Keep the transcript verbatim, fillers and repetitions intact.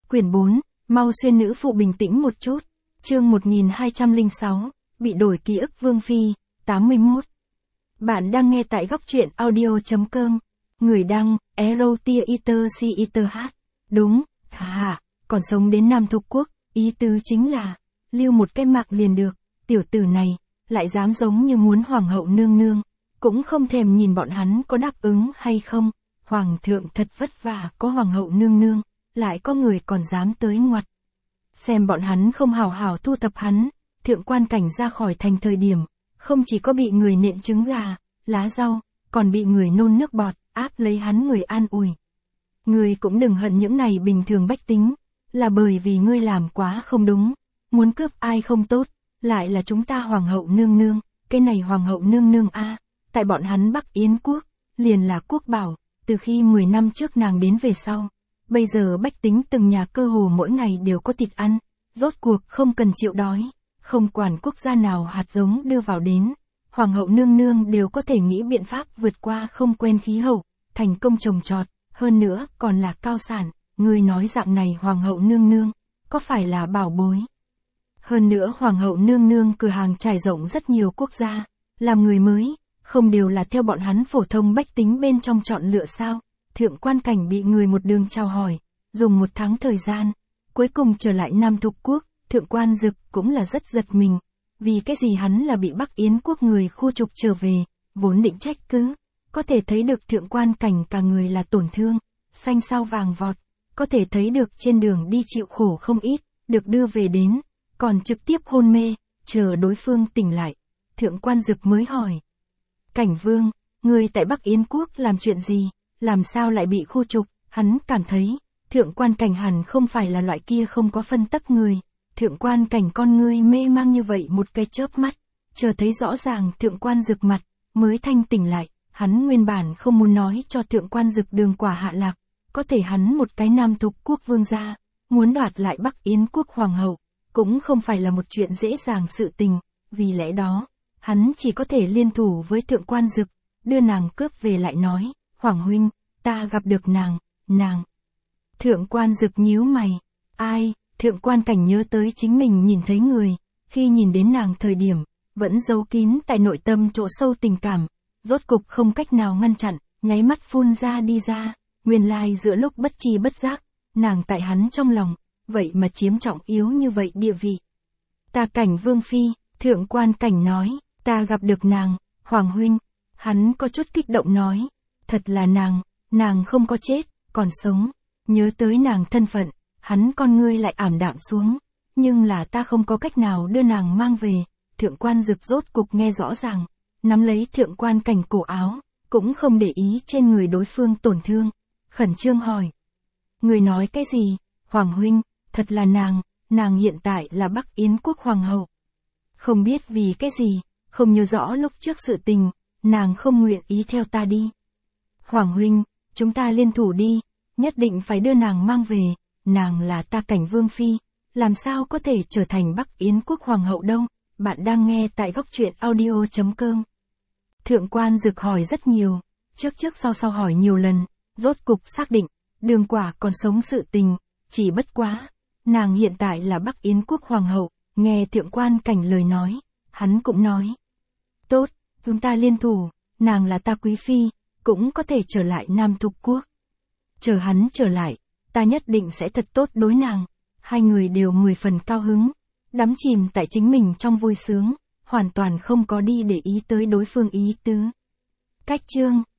Quyển bốn, mau xuyên nữ phụ bình tĩnh một chút. Chương một nghìn hai trăm lẻ sáu, bị đổi ký ức Vương Phi, tám mươi mốt. Bạn đang nghe tại góc truyện audio.com. Người đăng, Erotia Eater C Eater H. Đúng, hà hà, còn sống đến Nam Thục Quốc, ý tứ chính là, lưu một cái mạng liền được, tiểu tử này, lại dám giống như muốn hoàng hậu nương nương, cũng không thèm nhìn bọn hắn có đáp ứng hay không. Hoàng thượng thật vất vả có hoàng hậu nương nương, lại có người còn dám tới ngoặt. Xem bọn hắn không hào hào thu thập hắn, thượng quan cảnh ra khỏi thành thời điểm, không chỉ có bị người nện trứng gà, lá rau, còn bị người nôn nước bọt, áp lấy hắn người an ủi. Ngươi cũng đừng hận những này bình thường bách tính, là bởi vì ngươi làm quá không đúng, muốn cướp ai không tốt, lại là chúng ta hoàng hậu nương nương, cái này hoàng hậu nương nương a, tại bọn hắn Bắc Yến quốc, liền là quốc bảo, từ khi mười năm trước nàng đến về sau. Bây giờ bách tính từng nhà cơ hồ mỗi ngày đều có thịt ăn, rốt cuộc không cần chịu đói, không quản quốc gia nào hạt giống đưa vào đến, hoàng hậu nương nương đều có thể nghĩ biện pháp vượt qua không quen khí hậu, thành công trồng trọt, hơn nữa còn là cao sản, người nói dạng này hoàng hậu nương nương, có phải là bảo bối. Hơn nữa hoàng hậu nương nương cửa hàng trải rộng rất nhiều quốc gia, làm người mới, không đều là theo bọn hắn phổ thông bách tính bên trong chọn lựa sao. Thượng quan cảnh bị người một đường chào hỏi, dùng một tháng thời gian, cuối cùng trở lại Nam Thục Quốc, thượng quan Dực cũng là rất giật mình, vì cái gì hắn là bị Bắc Yến quốc người khu trục trở về, vốn định trách cứ, có thể thấy được thượng quan cảnh cả người là tổn thương, xanh xao vàng vọt, có thể thấy được trên đường đi chịu khổ không ít, được đưa về đến, còn trực tiếp hôn mê, chờ đối phương tỉnh lại, thượng quan Dực mới hỏi. Cảnh vương, người tại Bắc Yến quốc làm chuyện gì? Làm sao lại bị khu trục, hắn cảm thấy, thượng quan cảnh hẳn không phải là loại kia không có phân tắc người, thượng quan cảnh con ngươi mê mang như vậy một cái chớp mắt, chờ thấy rõ ràng thượng quan Dực mặt, mới thanh tỉnh lại, hắn nguyên bản không muốn nói cho thượng quan Dực đường quả hạ lạc, có thể hắn một cái Nam Thục Quốc vương gia, muốn đoạt lại Bắc Yến quốc hoàng hậu, cũng không phải là một chuyện dễ dàng sự tình, vì lẽ đó, hắn chỉ có thể liên thủ với thượng quan Dực, đưa nàng cướp về lại nói. Hoàng huynh, ta gặp được nàng, nàng. Thượng quan Dực nhíu mày, ai, thượng quan cảnh nhớ tới chính mình nhìn thấy người, khi nhìn đến nàng thời điểm, vẫn giấu kín tại nội tâm chỗ sâu tình cảm, rốt cục không cách nào ngăn chặn, nháy mắt phun ra đi ra, nguyên lai giữa lúc bất tri bất giác, nàng tại hắn trong lòng, vậy mà chiếm trọng yếu như vậy địa vị. Ta cảnh vương phi, thượng quan cảnh nói, ta gặp được nàng, hoàng huynh, hắn có chút kích động nói. Thật là nàng, nàng không có chết, còn sống, nhớ tới nàng thân phận, hắn con ngươi lại ảm đạm xuống, nhưng là ta không có cách nào đưa nàng mang về, thượng quan Dực rốt cục nghe rõ ràng, nắm lấy thượng quan cảnh cổ áo, cũng không để ý trên người đối phương tổn thương, khẩn trương hỏi. Người nói cái gì, Hoàng huynh, thật là nàng, nàng hiện tại là Bắc Yến quốc hoàng hậu. Không biết vì cái gì, không nhớ rõ lúc trước sự tình, nàng không nguyện ý theo ta đi. Hoàng huynh, chúng ta liên thủ đi, nhất định phải đưa nàng mang về, nàng là ta cảnh vương phi, làm sao có thể trở thành Bắc Yến quốc hoàng hậu đâu, bạn đang nghe tại góc truyện audio.com. Thượng quan Dực hỏi rất nhiều, trước trước sau sau hỏi nhiều lần, rốt cục xác định, đường quả còn sống sự tình, chỉ bất quá, nàng hiện tại là Bắc Yến quốc hoàng hậu, nghe thượng quan cảnh lời nói, hắn cũng nói. Tốt, chúng ta liên thủ, nàng là ta quý phi. Cũng có thể trở lại Nam Thục Quốc. Chờ hắn trở lại, ta nhất định sẽ thật tốt đối nàng. Hai người đều mười phần cao hứng, đắm chìm tại chính mình trong vui sướng, hoàn toàn không có đi để ý tới đối phương ý tứ. Cách chương